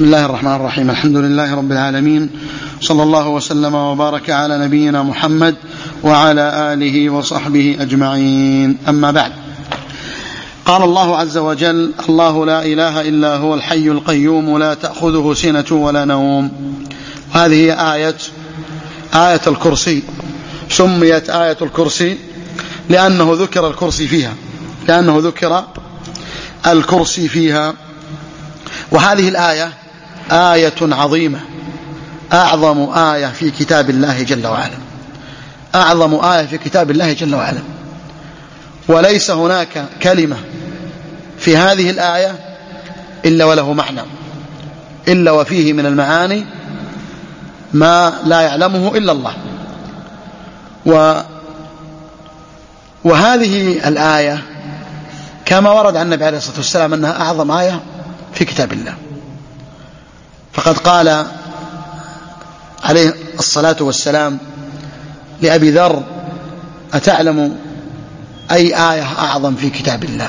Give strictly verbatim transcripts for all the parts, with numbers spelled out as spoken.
بسم الله الرحمن الرحيم. الحمد لله رب العالمين، صلى الله وسلم وبارك على نبينا محمد وعلى آله وصحبه أجمعين. أما بعد، قال الله عز وجل: الله لا إله إلا هو الحي القيوم لا تأخذه سنة ولا نوم. وهذه هي آية آية الكرسي. سميت آية الكرسي لأنه ذكر الكرسي فيها لأنه ذكر الكرسي فيها وهذه الآية آية عظيمة، أعظم آية في كتاب الله جل وعلا، أعظم آية في كتاب الله جل وعلا. وليس هناك كلمة في هذه الآية إلا وله معنى، إلا وفيه من المعاني ما لا يعلمه إلا الله. و وهذه الآية كما ورد عن النبي عليه الصلاة والسلام أنها أعظم آية في كتاب الله، فقد قال عليه الصلاة والسلام لأبي ذر: أتعلم أي آية أعظم في كتاب الله؟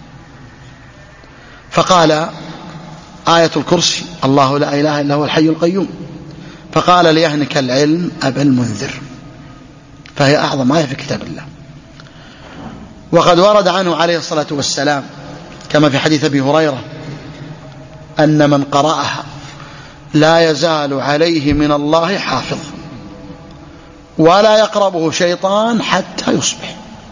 فقال: آية الكرسي، الله لا إله إلا هو الحي القيوم. فقال: ليهنك العلم أبا المنذر، فهي أعظم آية في كتاب الله. وقد ورد عنه عليه الصلاة والسلام كما في حديث أبي هريرة أن من قرأها لا يزال عليه من الله حافظ ولا يقربه شيطان حتى يصبح.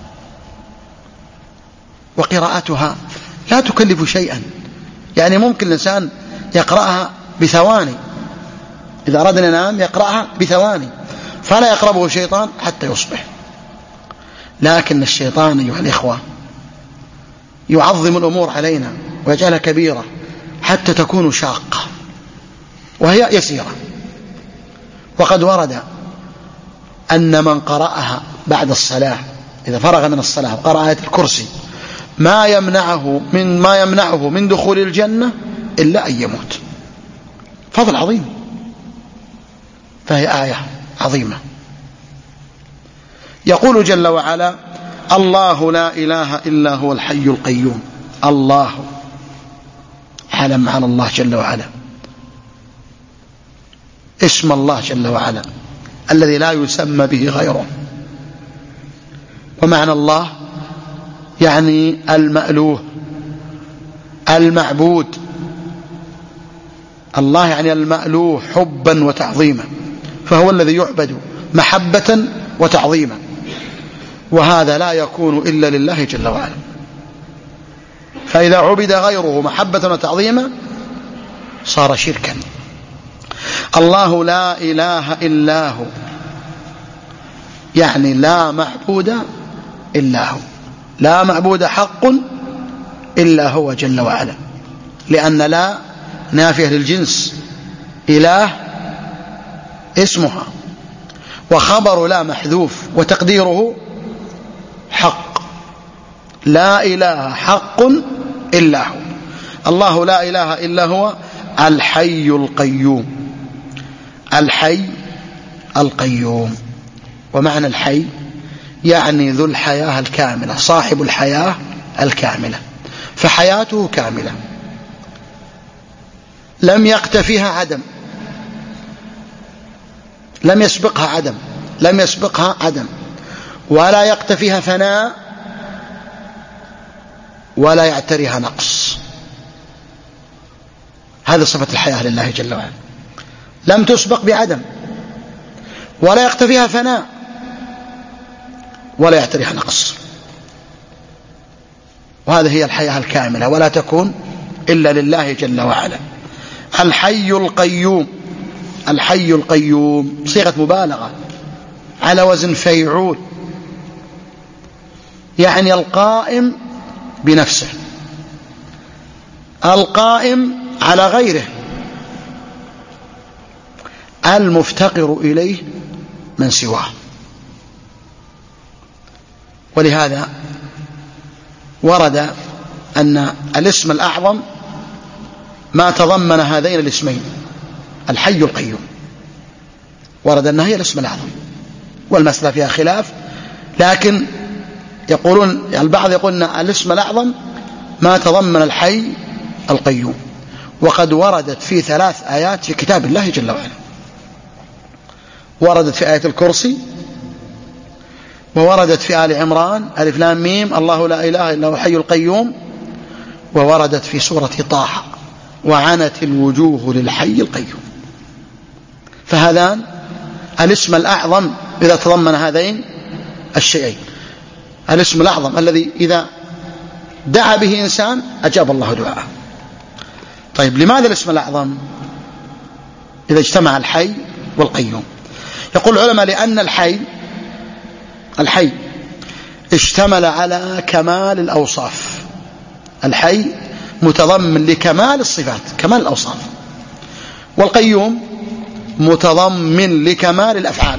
وقراءتها لا تكلف شيئا، يعني ممكن الإنسان يقرأها بثواني، إذا أراد أن ينام يقرأها بثواني فلا يقربه شيطان حتى يصبح. لكن الشيطان أيها الإخوة يعظم الأمور علينا ويجعلها كبيرة حتى تكون شاقة وهي يسيرة. وقد ورد أن من قرأها بعد الصلاة، إذا فرغ من الصلاة وقرأ آية الكرسي، ما يمنعه من ما يمنعه من دخول الجنة إلا أن يموت. فضل عظيم، فهي آية عظيمة. يقول جل وعلا: الله لا إله إلا هو الحي القيوم. الله علم على الله جل وعلا، اسم الله جل وعلا الذي لا يسمى به غيره. ومعنى الله يعني المألوه المعبود. الله يعني المألوه حبا وتعظيما، فهو الذي يعبد محبة وتعظيما، وهذا لا يكون إلا لله جل وعلا. فإذا عبد غيره محبة وتعظيما صار شركا. الله لا إله إلا هو، يعني لا معبود إلا هو، لا معبود حق إلا هو جل وعلا، لأن لا نافية للجنس، إله اسمها، وخبر لا محذوف وتقديره حق. لا إله حق إلا هو. الله لا إله إلا هو الحي القيوم. الحي القيوم، ومعنى الحي يعني ذو الحياة الكاملة، صاحب الحياة الكاملة، فحياته كاملة لم يقتفيها عدم، لم يسبقها عدم لم يسبقها عدم ولا يقتفيها فناء ولا يعتريها نقص. هذه صفة الحياة لله جل وعلا، لم تسبق بعدم ولا يقتفيها فناء ولا يعتريها نقص. وهذه هي الحياة الكاملة، ولا تكون إلا لله جل وعلا. الحي القيوم. الحي القيوم صيغة مبالغة على وزن فيعول، يعني القائم بنفسه، القائم على غيره، المفتقر إليه من سواه. ولهذا ورد أن الاسم الأعظم ما تضمن هذين الاسمين، الحي القيوم، ورد أنها هي الاسم الأعظم، والمسألة فيها خلاف، لكن يقولون البعض يقول أن الاسم الأعظم ما تضمن الحي القيوم، وقد وردت في ثلاث آيات في كتاب الله جل وعلا. وردت في آية الكرسي، ووردت في آل عمران ألف لام ميم الله لا إله إلا هو الحي القيوم، ووردت في سورة طه وعنت الوجوه للحي القيوم. فهذان الاسم الأعظم إذا تضمن هذين الشيئين، الاسم الأعظم الذي إذا دعا به إنسان أجاب الله دعاءه. طيب لماذا الاسم الأعظم إذا اجتمع الحي والقيوم؟ يقول العلماء لأن الحي الحي اشتمل على كمال الأوصاف، الحي متضمن لكمال الصفات كمال الأوصاف، والقيوم متضمن لكمال الأفعال.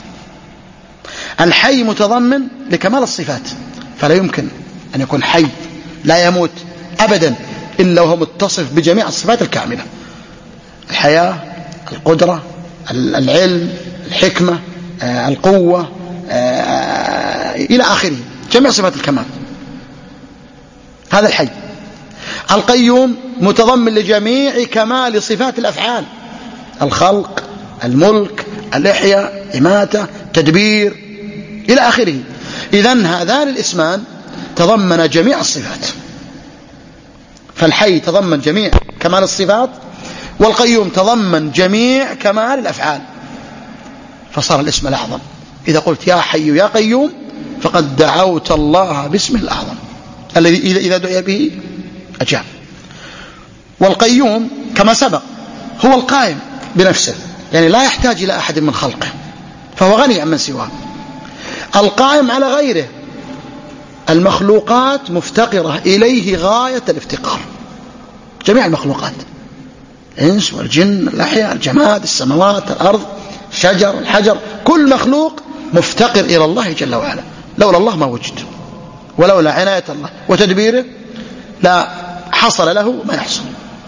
الحي متضمن لكمال الصفات، فلا يمكن أن يكون حي لا يموت أبدا إلا وهو متصف بجميع الصفات الكاملة: الحياة، القدرة، العلم، الحكمة، القوة، إلى آخره، جميع صفات الكمال. هذا الحي. القيوم متضمن لجميع كمال صفات الأفعال: الخلق، الملك، الإحياء، إماتة، تدبير، إلى آخره. إذن هذان الاسمان تضمن جميع الصفات، فالحي تضمن جميع كمال الصفات، والقيوم تضمن جميع كمال الأفعال، فصار الاسم الأعظم. إذا قلت يا حي يا قيوم فقد دعوت الله باسمه الأعظم الذي إذا دعي به أجاب. والقيوم كما سبق هو القائم بنفسه، يعني لا يحتاج إلى أحد من خلقه، فهو غني عمن سواه. القائم على غيره، المخلوقات مفتقرة إليه غاية الافتقار، جميع المخلوقات، الإنس والجن، الأحياء، الجماد، السماوات، الأرض، الشجر، الحجر، كل مخلوق مفتقر إلى الله جل وعلا. لولا الله ما وجد، ولولا عناية الله وتدبيره لا حصل له ما يحصل.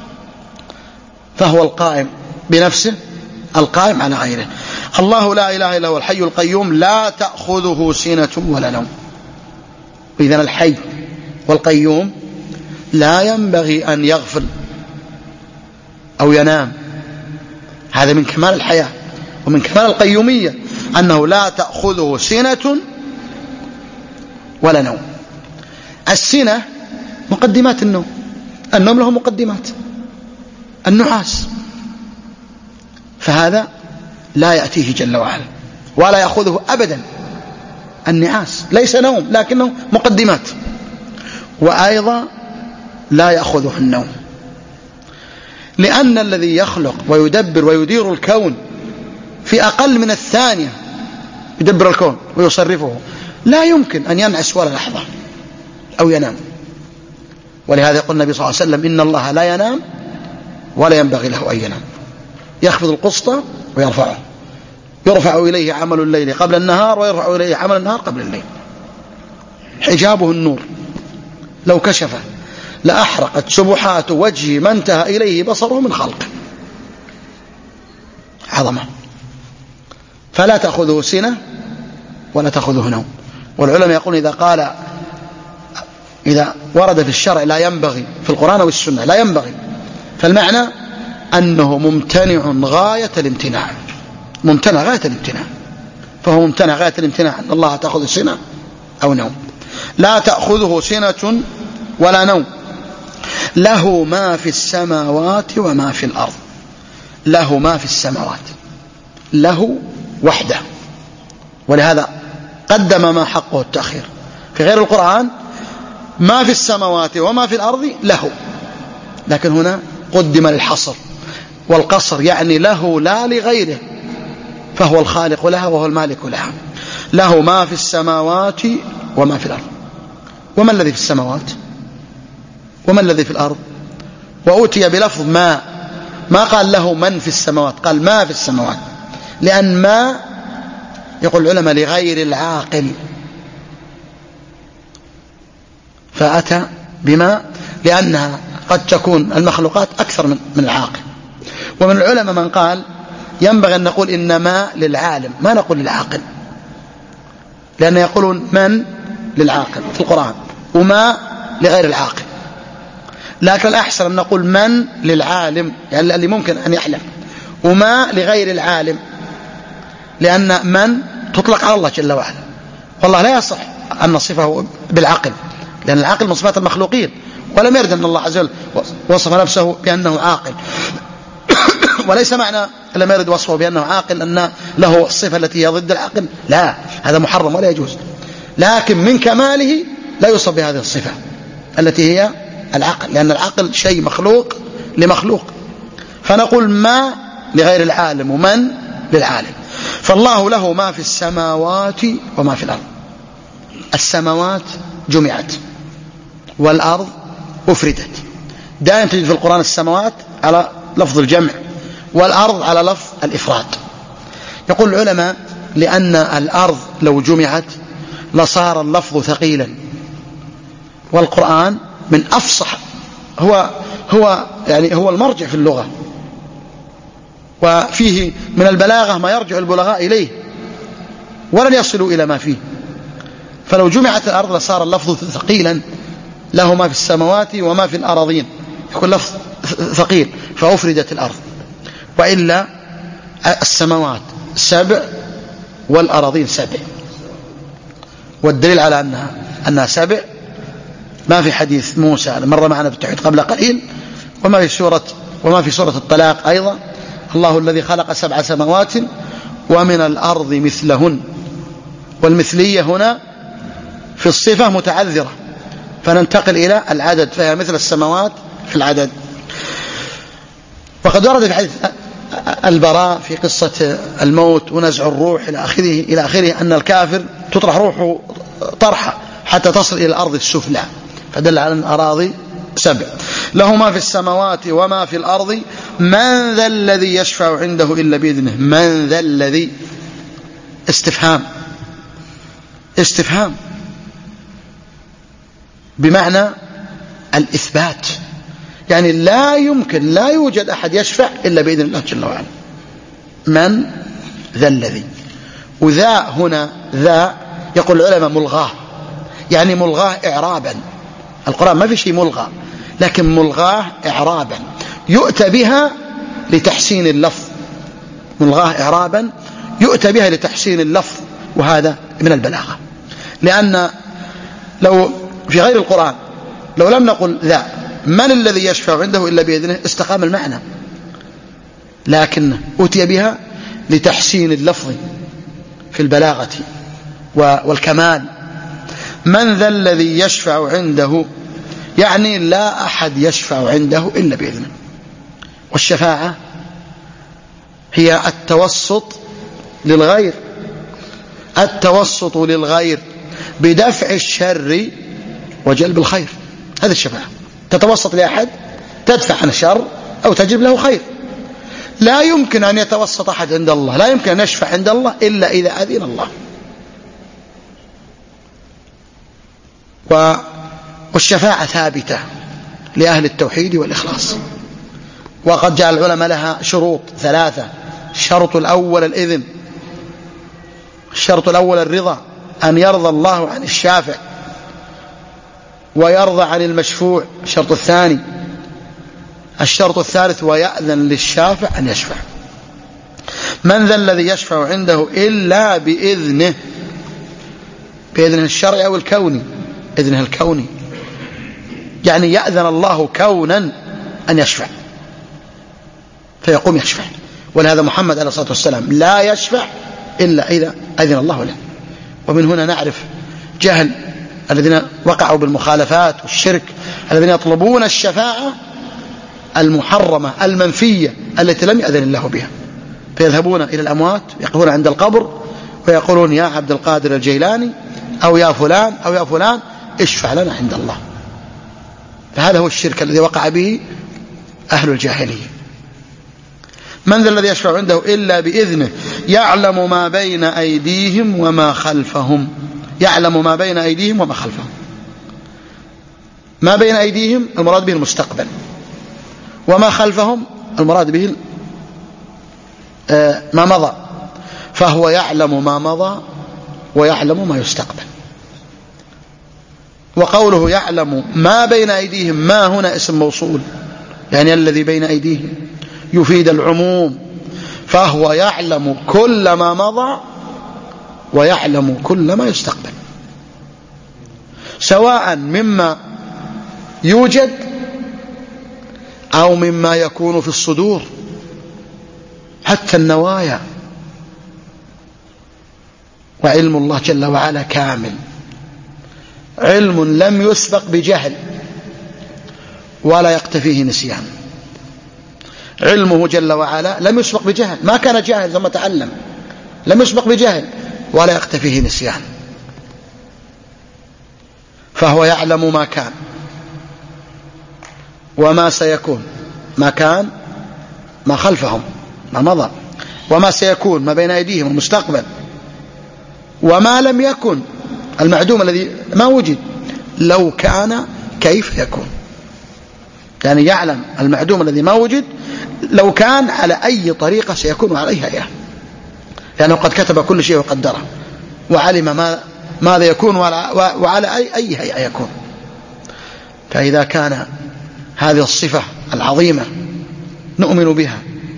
فهو القائم بنفسه، القائم على غيره. الله لا إله إلا هو الحي القيوم لا تأخذه سنة ولا نوم. إذن الحي والقيوم لا ينبغي أن يغفل أو ينام، هذا من كمال الحياة ومن كمال القيومية أنه لا تأخذه سنة ولا نوم. السنة مقدمات النوم، النوم له مقدمات، النعاس، فهذا لا يأتيه جل وعلا ولا يأخذه أبدا. النعاس ليس نوم لكنه مقدمات. وأيضا لا يأخذه النوم، لأن الذي يخلق ويدبر ويدير الكون في أقل من الثانية، يدبر الكون ويصرفه، لا يمكن أن ينعس ولا لحظة أو ينام. ولهذا يقول النبي صلى الله عليه وسلم: إن الله لا ينام ولا ينبغي له أن ينام، يخفض القسط ويرفعه، يرفع إليه عمل الليل قبل النهار ويرفع إليه عمل النهار قبل الليل. حجابه النور، لو كشفه لأحرقت سبحات وجهه ما انتهى إليه بصره من خلقه. عظمة. فلا تأخذه سنة ولا تأخذه نوم. والعلماء يقولون إذا قال إذا ورد في الشرع لا ينبغي في القرآن والسنة لا ينبغي، فالمعنى أنه ممتنع غاية الامتناع، ممتنع غاية الامتناع، فهو ممتنع غاية الامتناع أن الله تأخذ سنة أو نوم. لا تأخذه سنة ولا نوم، له ما في السماوات وما في الأرض. له ما في السماوات، له وحده، ولهذا قدم ما حقه التأخير. في غير القرآن ما في السماوات وما في الأرض له، لكن هنا قدم للحصر والقصر، يعني له لا لغيره، فهو الخالق لها وهو المالك لها. له ما في السماوات وما في الأرض. وما الذي في السماوات وما الذي في الأرض؟ وأتي بلفظ ما، ما قال له من في السماوات، قال ما في السماوات، لأن ما يقول العلماء لغير العاقل، فأتى بما لأنها قد تكون المخلوقات أكثر من من العاقل. ومن العلماء من قال ينبغي أن نقول إن ما للعالم، ما نقول للعاقل، لأن يقولون من للعاقل في القرآن وما لغير العاقل. لكن الأحسن أن نقول من للعالم، يعني اللي ممكن أن يحلم، وما لغير العالم، لأن من تطلق على الله جل وعلا، والله لا يصح أن نصفه بالعقل، لأن العقل من صفات المخلوقين، ولم يرد أن الله عز وجل وصف نفسه بأنه عاقل وليس معنى لم يرد وصفه بأنه عاقل أن له الصفة التي هي ضد العقل، لا، هذا محرم ولا يجوز. لكن من كماله لا يوصف بهذه الصفة التي هي العقل، لأن العقل شيء مخلوق لمخلوق. فنقول ما لغير العالم ومن للعالم. فالله له ما في السماوات وما في الأرض. السماوات جمعت والأرض أفردت، دائما تجد في القرآن السماوات على لفظ الجمع والأرض على لفظ الإفراد. يقول العلماء لأن الأرض لو جمعت لصار اللفظ ثقيلا، والقرآن من أفصح، هو هو يعني هو المرجع في اللغة، وفيه من البلاغة ما يرجع البلغاء إليه ولن يصلوا إلى ما فيه. فلو جمعت الأرض لصار اللفظ ثقيلا، له ما في السماوات وما في الأراضين، يكون لفظ ثقيل، فأفردت الأرض. وإلا السماوات سبع والأراضين سبع، والدليل على أنها, أنها سبع ما في حديث موسى مر معنا في التوحيد قبل قليل، وما في سورة وما في سورة الطلاق أيضا، الله الذي خلق سبع سماوات ومن الأرض مثلهن. والمثلية هنا في الصفة متعذرة، فننتقل إلى العدد، فهي مثل السماوات في العدد. وقد ورد في حديث البراء في قصة الموت ونزع الروح إلى آخره إلى آخره أن الكافر تطرح روحه طرحة حتى تصل إلى الأرض السفلى، فدل على أن الأراضي سبع. له ما في السماوات وما في الأرض، من ذا الذي يشفع عنده إلا بإذنه. من ذا الذي استفهام استفهام بمعنى الإثبات، يعني لا يمكن لا يوجد أحد يشفع إلا بإذن الله جل وعلا. من ذا الذي، وذا هنا ذا يقول العلماء ملغاه، يعني ملغاه إعرابا. القرآن ما في شيء ملغى، لكن ملغاه إعرابا يؤتى بها لتحسين اللفظ، ملغاه إعرابا يؤتى بها لتحسين اللفظ، وهذا من البلاغة. لأن لو في غير القرآن لو لم نقل ذا من الذي يشفع عنده إلا بإذنه استقام المعنى، لكن أتي بها لتحسين اللفظ في البلاغة والكمال. من ذا الذي يشفع عنده، يعني لا أحد يشفع عنده إلا بإذنه. والشفاعة هي التوسط للغير، التوسط للغير بدفع الشر وجلب الخير، هذه الشفاعة. تتوسط لأحد تدفع عن الشر أو تجلب له خير. لا يمكن أن يتوسط أحد عند الله، لا يمكن أن يشفع عند الله إلا إذا أذن الله. والشفاعة ثابتة لأهل التوحيد والإخلاص، وقد جعل العلماء لها شروط ثلاثة. الشرط الأول الإذن، الشرط الأول الرضا، أن يرضى الله عن الشافع ويرضى عن المشفوع. الشرط الثاني الشرط الثالث ويأذن للشافع أن يشفع. من ذا الذي يشفع عنده إلا بإذنه، بإذنه الشرعي أو الكوني. إذنه الكوني يعني يأذن الله كونا أن يشفع فيقوم يشفع. ولهذا محمد عليه الصلاة والسلام لا يشفع إلا إذا أذن الله له. ومن هنا نعرف جهل الذين وقعوا بالمخالفات والشرك، الذين يطلبون الشفاعة المحرمة المنفية التي لم يأذن الله بها، فيذهبون إلى الأموات يقفون عند القبر ويقولون يا عبد القادر الجيلاني أو يا فلان أو يا فلان اشفع لنا عند الله. فهذا هو الشرك الذي وقع به أهل الجاهلية. من ذا الذي يشفع عنده إلا بإذنه يعلم ما بين أيديهم وما خلفهم. يعلم ما بين أيديهم وما خلفهم. ما بين أيديهم المراد به المستقبل، وما خلفهم المراد به ما مضى، فهو يعلم ما مضى ويعلم ما يستقبل. وقوله يعلم ما بين أيديهم، ما هنا اسم موصول، يعني الذي بين أيديهم يفيد العموم، فهو يعلم كل ما مضى ويعلم كل ما يستقبل، سواء مما يوجد أو مما يكون في الصدور، حتى النوايا. وعلم الله جل وعلا كامل، علم لم يسبق بجهل ولا يقتفيه نسيان. علمه جل وعلا لم يسبق بجهل، ما كان جاهل ثم تعلم، لم يسبق بجهل ولا يقتفيه نسيان، فهو يعلم ما كان وما سيكون، ما كان ما خلفهم ما مضى، وما سيكون ما بين أيديهم المستقبل، وما لم يكن المعدوم الذي ما وجد لو كان كيف يكون، يعني يعلم المعدوم الذي ما وجد لو كان على أي طريقة سيكون عليها إياه، لأنه قد كتب كل شيء وقدره وعلم ما ماذا يكون وعلى أي أي هيئة يكون. فإذا كان هذه الصفة العظيمة نؤمن بها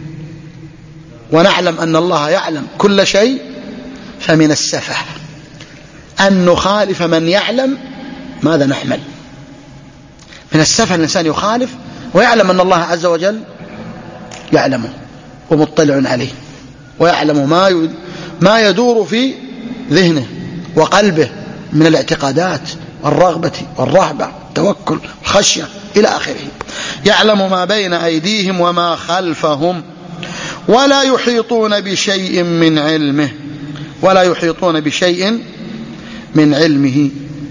ونعلم أن الله يعلم كل شيء، فمن السفه أن نخالف من يعلم ماذا نحمل. من السفه الإنسان يخالف ويعلم أن الله عز وجل يعلمه ومطلع عليه، ويعلم ما ما يدور في ذهنه وقلبه من الاعتقادات والرغبة والرهبة والتوكل والخشية إلى آخره. يعلم ما بين أيديهم وما خلفهم ولا يحيطون بشيء من علمه، ولا يحيطون بشيء من علمه.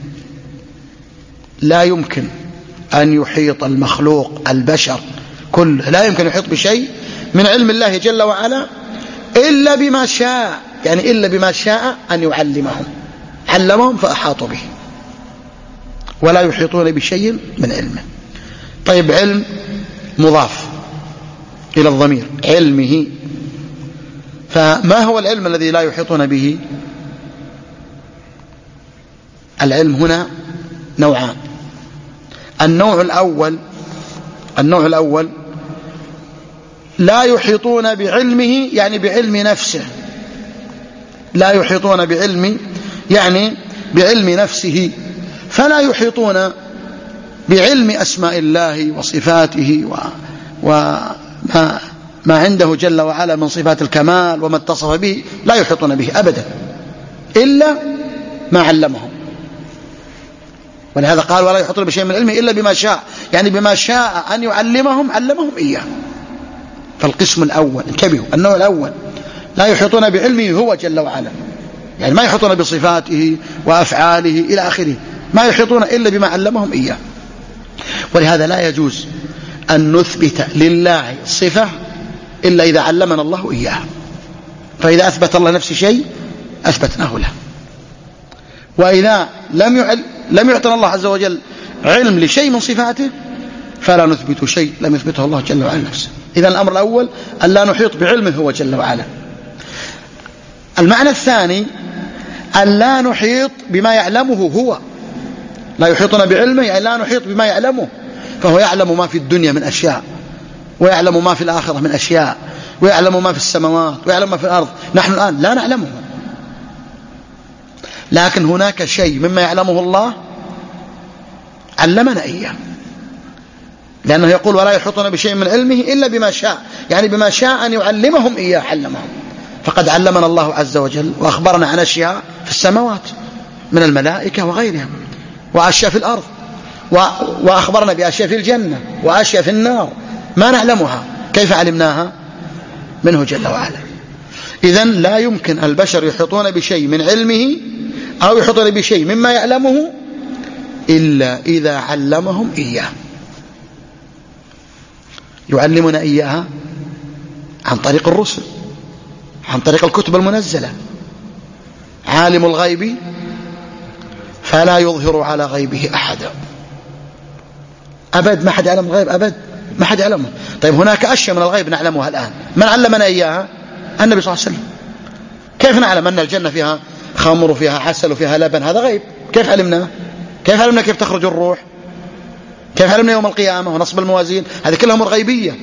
لا يمكن أن يحيط المخلوق البشر كله، لا يمكن يحيط بشيء من علم الله جل وعلا إلا بما شاء، يعني إلا بما شاء أن يعلمهم، علمهم فأحاطوا به، ولا يحيطون بشيء من علمه. طيب، علم مضاف إلى الضمير، علمه، فما هو العلم الذي لا يحيطون به؟ العلم هنا نوعان. النوع الأول النوع الأول لا يحيطون بعلمه، يعني بعلم نفسه، لا يحيطون بعلم يعني بعلم نفسه، فلا يحيطون بعلم أسماء الله وصفاته وما ما عنده جل وعلا من صفات الكمال وما اتصف به، لا يحيطون به أبدا إلا ما علمهم. ولهذا قال ولا يحيطون بشيء من علمه إلا بما شاء، يعني بما شاء أن يعلمهم علمهم إياه. فالقسم الأول، انتبهوا، النوع الأول لا يحيطون بعلمه هو جل وعلا، يعني ما يحيطون بصفاته وأفعاله إلى آخره، ما يحيطون إلا بما علمهم إياه. ولهذا لا يجوز أن نثبت لله صفة إلا إذا علمنا الله إياه، فإذا أثبت الله نفسه شيء أثبتناه له، وإذا لم يعل لم يعطنا الله عز وجل علم لشيء من صفاته فلا نثبت شيء لم يثبته الله جل وعلا نفسه. إذن الأمر الأول أن لا نحيط بعلمه هو جل وعلا. المعنى الثاني أن لا نحيط بما يعلمه هو، لا يحيطنا بعلمه يعني لا نحيط بما يعلمه، فهو يعلم ما في الدنيا من أشياء، ويعلم ما في الآخرة من أشياء، ويعلم ما في السماوات، ويعلم ما في الأرض. نحن الآن لا نعلمه، لكن هناك شيء مما يعلمه الله علمنا إياه، لأنه يقول ولا يحيطون بشيء من علمه إلا بما شاء، يعني بما شاء أن يعلمهم إياه علمهم. فقد علمنا الله عز وجل وأخبرنا عن أشياء في السماوات من الملائكة وغيرها، وأشياء في الأرض، وأخبرنا بأشياء في الجنة وأشياء في النار ما نعلمها، كيف علمناها؟ منه جل وعلا. إذن لا يمكن البشر يحيطون بشيء من علمه أو يحيطون بشيء مما يعلمه إلا إذا علمهم إياه. يعلمنا إياها عن طريق الرسل، عن طريق الكتب المنزلة. عالم الغيب فلا يظهر على غيبه أحدا، أبد ما حد يعلم الغيب، أبد ما حد يعلمه. طيب هناك أشياء من الغيب نعلمها الآن، من علمنا إياها؟ النبي صلى الله عليه وسلم. كيف نعلم أن الجنة فيها خمر وفيها عسل وفيها لبن؟ هذا غيب، كيف علمناه؟ كيف علمنا كيف تخرج الروح؟ كيف علمنا يوم القيامة ونصب الموازين؟ هذه كلها أمور غيبية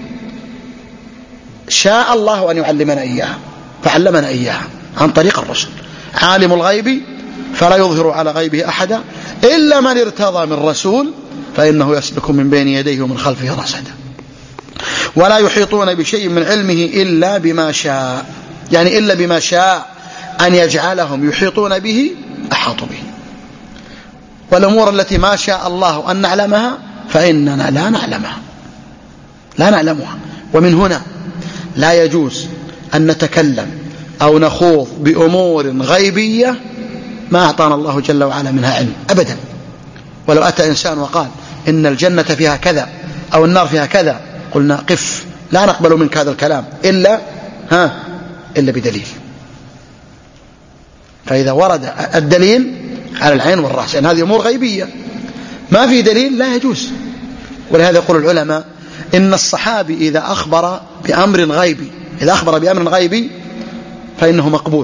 شاء الله أن يعلمنا إياها فعلمنا إياها عن طريق الرسل. عالم الغيب فلا يظهر على غيبه أحدا إلا من ارتضى من رسول فإنه يسلك من بين يديه ومن خلفه رصدا. ولا يحيطون بشيء من علمه إلا بما شاء، يعني إلا بما شاء أن يجعلهم يحيطون به أحاطوا به. والأمور التي ما شاء الله أن نعلمها فإننا لا نعلمها لا نعلمها. ومن هنا لا يجوز أن نتكلم أو نخوض بأمور غيبية ما أعطانا الله جل وعلا منها علم أبدا. ولو أتى إنسان وقال إن الجنة فيها كذا أو النار فيها كذا قلنا قف، لا نقبل منك هذا الكلام إلا ها إلا بدليل. فإذا ورد الدليل على العين والرأس، يعني هذه أمور غيبية ما في دليل لا يجوز. ولهذا يقول العلماء إن الصحابي إذا أخبر بأمر غيبي إذا أخبر بأمر غيبي فإنه مقبول.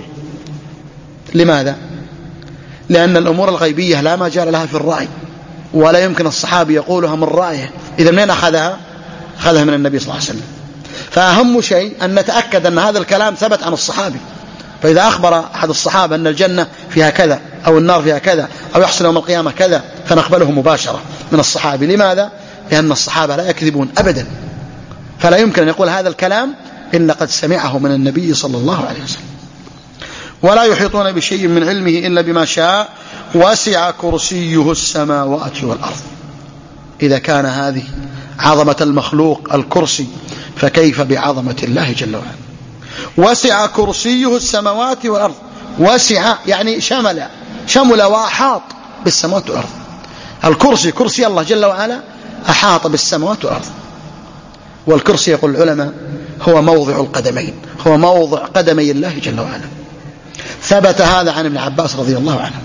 لماذا؟ لأن الأمور الغيبية لا مجال لها في الرأي، ولا يمكن الصحابي يقولها من رأيه. إذا منين أخذها؟ أخذها من النبي صلى الله عليه وسلم. فأهم شيء أن نتأكد أن هذا الكلام ثبت عن الصحابي. فإذا أخبر أحد الصحابة أن الجنة فيها كذا أو النار فيها كذا أو يحصل يوم القيامة كذا فنقبله مباشرة من الصحابي. لماذا؟ لأن الصحابة لا يكذبون أبدا، فلا يمكن أن يقول هذا الكلام إلا قد سمعه من النبي صلى الله عليه وسلم. ولا يحيطون بشيء من علمه إلا بما شاء وسع كرسيه السماوات والأرض. إذا كان هذه عظمة المخلوق الكرسي فكيف بعظمة الله جل وعلا. وسع كرسيه السماوات والأرض، وسع يعني شمل شمل وأحاط بالسماوات والأرض. الكرسي كرسي الله جل وعلا أحاط بالسماوات والأرض. والكرسي يقول العلماء هو موضع القدمين، هو موضع قدمي الله جل وعلا. ثبت هذا عن ابن عباس رضي الله عنه.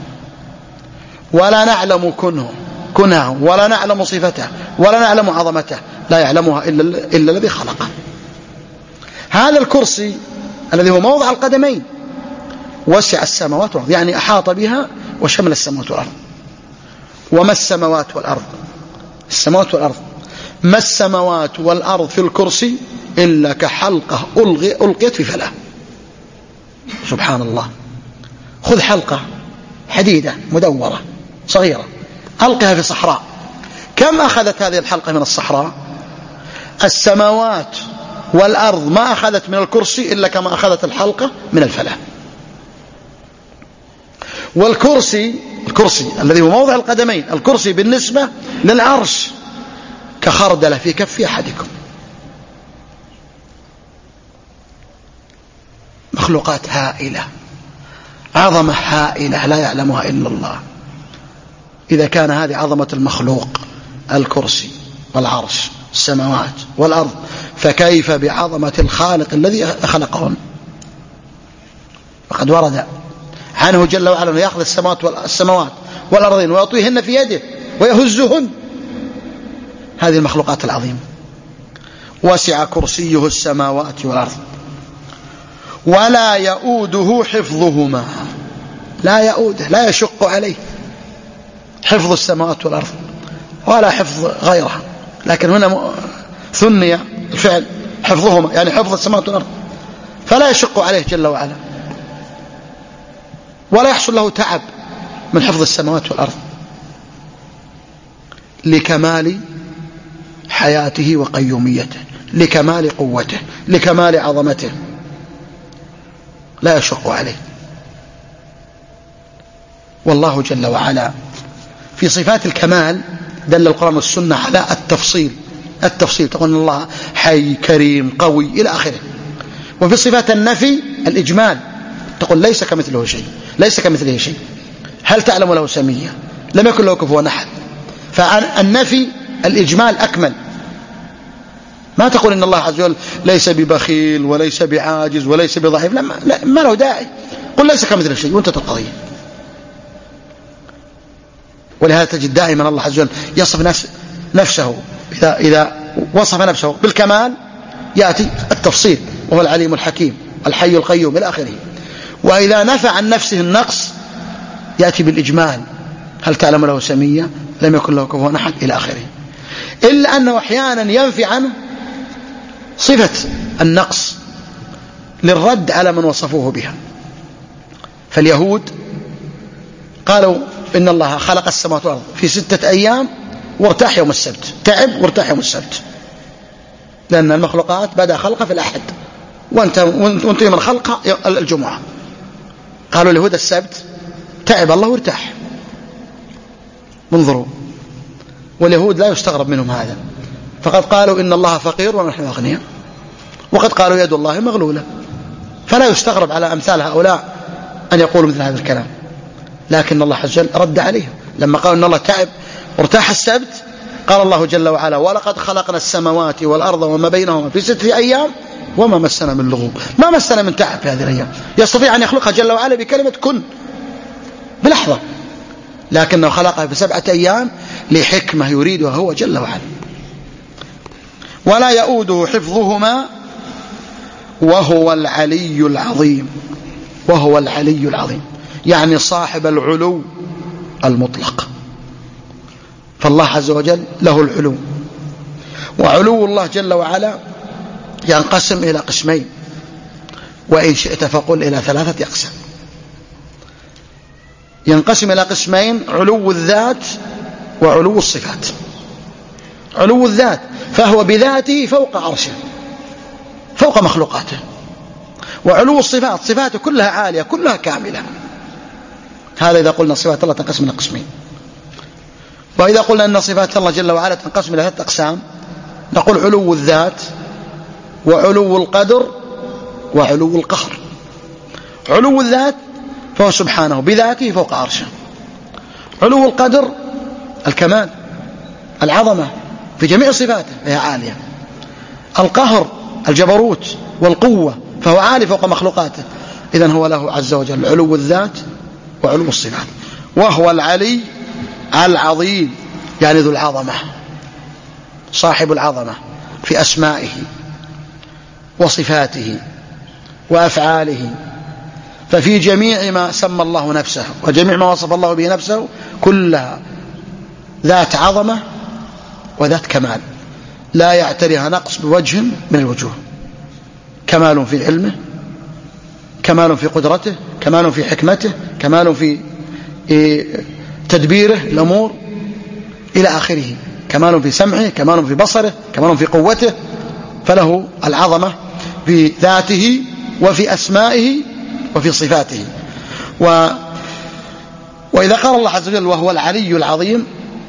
ولا نعلم كنه كنه ولا نعلم صفته ولا نعلم عظمته، لا يعلمها إلا, إلا الذي خلقه. هذا الكرسي الذي هو موضع القدمين وسع السماوات والأرض، يعني أحاط بها وشمل السماوات والأرض. وما السماوات والأرض؟ السماوات والأرض ما السماوات والأرض في الكرسي إلا كحلقة ألقيت في فلاة. سبحان الله. خذ حلقة حديدة مدورة صغيرة ألقها في صحراء، كم أخذت هذه الحلقة من الصحراء؟ السماوات والأرض ما أخذت من الكرسي إلا كما أخذت الحلقة من الفلاة. والكرسي الكرسي الذي هو موضع القدمين، الكرسي بالنسبة للعرش كخردلة في كف أحدكم. مخلوقات هائلة، عظمة هائلة لا يعلمها إلا الله. إذا كان هذه عظمة المخلوق الكرسي والعرش السماوات والأرض فكيف بعظمة الخالق الذي خلقهن؟ وقد ورد عنه جل وعلا يأخذ السماوات والأرضين ويطويهن في يده ويهزهن. هذه المخلوقات العظيمة. وسع كرسيه السماوات والأرض ولا يؤوده حفظهما. لا يؤوده، لا يشق عليه حفظ السماوات والأرض ولا حفظ غيرها، لكن هنا ثني الفعل حفظهما، يعني حفظ السماوات والأرض، فلا يشق عليه جل وعلا ولا يحصل له تعب من حفظ السماوات والأرض لكمال حياته وقيوميته، لكمال قوته، لكمال عظمته، لا يشق عليه. والله جل وعلا في صفات الكمال دل القرآن والسنة على التفصيل التفصيل تقول إن الله حي كريم قوي إلى آخره. وفي صفات النفي الإجمال تقول ليس كمثله شيء، ليس كمثله شيء، هل تعلم له سمية، لم يكن له كفوا أحد. فالنفي الإجمال أكمل. ما تقول إن الله عز وجل ليس ببخيل وليس بعاجز وليس بضعيف، لا ما له داعي، قل ليس كمثله شيء وانتهت القضية. ولهذا تجد دائما الله عز وجل يصف نفسه إذا, إذا وصف نفسه بالكمال يأتي التفصيل وهو العليم الحكيم الحي القيوم إلى آخره. وإذا نفى عن نفسه النقص يأتي بالإجمال هل تعلم له سميا؟ لم يكن له كفوا أحد إلى آخره. إلا أنه أحيانا ينفي عنه صفة النقص للرد على من وصفوه بها. فاليهود قالوا إن الله خلق السماوات والأرض في ستة أيام وارتاح يوم السبت، تعب وارتاح يوم السبت، لأن المخلوقات بدأ خلقها في الأحد وانتهي من خلقها الجمعة. قالوا اليهود السبت تعب الله وارتاح. انظروا، واليهود لا يستغرب منهم هذا، فقد قالوا إن الله فقير ونحن أغنياء، وقد قالوا يد الله مغلولة، فلا يستغرب على أمثال هؤلاء أن يقولوا مثل هذا الكلام. لكن الله عز وجل رد عليهم لما قالوا إن الله تعب وارتاح السبت. قال الله جل وعلا: ولقد خلقنا السماوات والأرض وما بينهما في ستة أيام وما مسنا من لغوب. ما مسنا من تعب في هذه الأيام، يستطيع أن يخلقها جل وعلا بكلمة كن بلحظة، لكنه خلقها في سبعة أيام لحكمة يريدها هو جل وعلا. ولا يؤوده حفظهما وهو العلي العظيم. وهو العلي العظيم يعني صاحب العلو المطلق. فالله عز وجل له العلو، وعلو الله جل وعلا ينقسم إلى قسمين، وإن شئت فقل إلى ثلاثة أقسام. ينقسم إلى قسمين: علو الذات وعلو الصفات. علو الذات فهو بذاته فوق عرشه فوق مخلوقاته، وعلو الصفات صفاته كلها عالية كلها كاملة. هذا إذا قلنا صفات الله تنقسم إلى قسمين. وإذا قلنا أن صفات الله جل وعلا تنقسم إلى ثلاثة أقسام نقول علو الذات وعلو القدر وعلو القهر. علو الذات فهو سبحانه بذاته فوق عرشه. علو القدر الكمال العظمة في جميع صفاته فهي عالية. القهر الجبروت والقوة فهو عالي فوق مخلوقاته. إذن هو له عز وجل علو الذات وعلو الصفات. وهو العلي العظيم يعني ذو العظمة، صاحب العظمة في أسمائه وصفاته وأفعاله. ففي جميع ما سمى الله نفسه وجميع ما وصف الله به نفسه كلها ذات عظمة وذات كمال لا يعتريها نقص بوجه من الوجوه. كمال في علمه، كمال في قدرته، كمال في حكمته، كمال في تدبيره الأمور إلى آخره، كمال في سمعه، كمال في بصره، كمال في قوته. فله العظمة في ذاته وفي أسمائه وفي صفاته. و وإذا قال الله عز وجل وهو العلي العظيم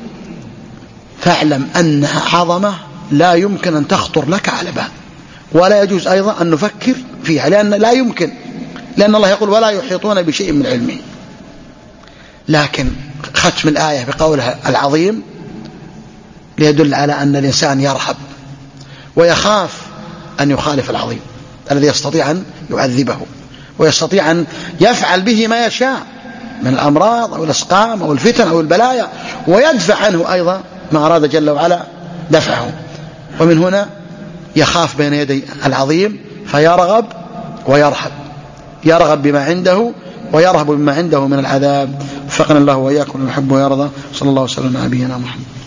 فاعلم أنها عظمة لا يمكن أن تخطر لك على بال، ولا يجوز أيضا أن نفكر فيها، لأن لا يمكن، لأن الله يقول ولا يحيطون بشيء من علمه. لكن ختم الآية بقولها العظيم ليدل على أن الإنسان يرهب ويخاف أن يخالف العظيم الذي يستطيع أن يعذبه ويستطيع أن يفعل به ما يشاء من الأمراض أو الأسقام أو الفتن أو البلايا، ويدفع عنه أيضا ما أراد جل وعلا دفعه. ومن هنا يخاف بين يدي العظيم فيرغب ويرهب، يرغب بما عنده ويرهب بما عنده من العذاب. فقنا الله وإياكم ونحب ويرضى. صلى الله وسلم على نبينا محمد.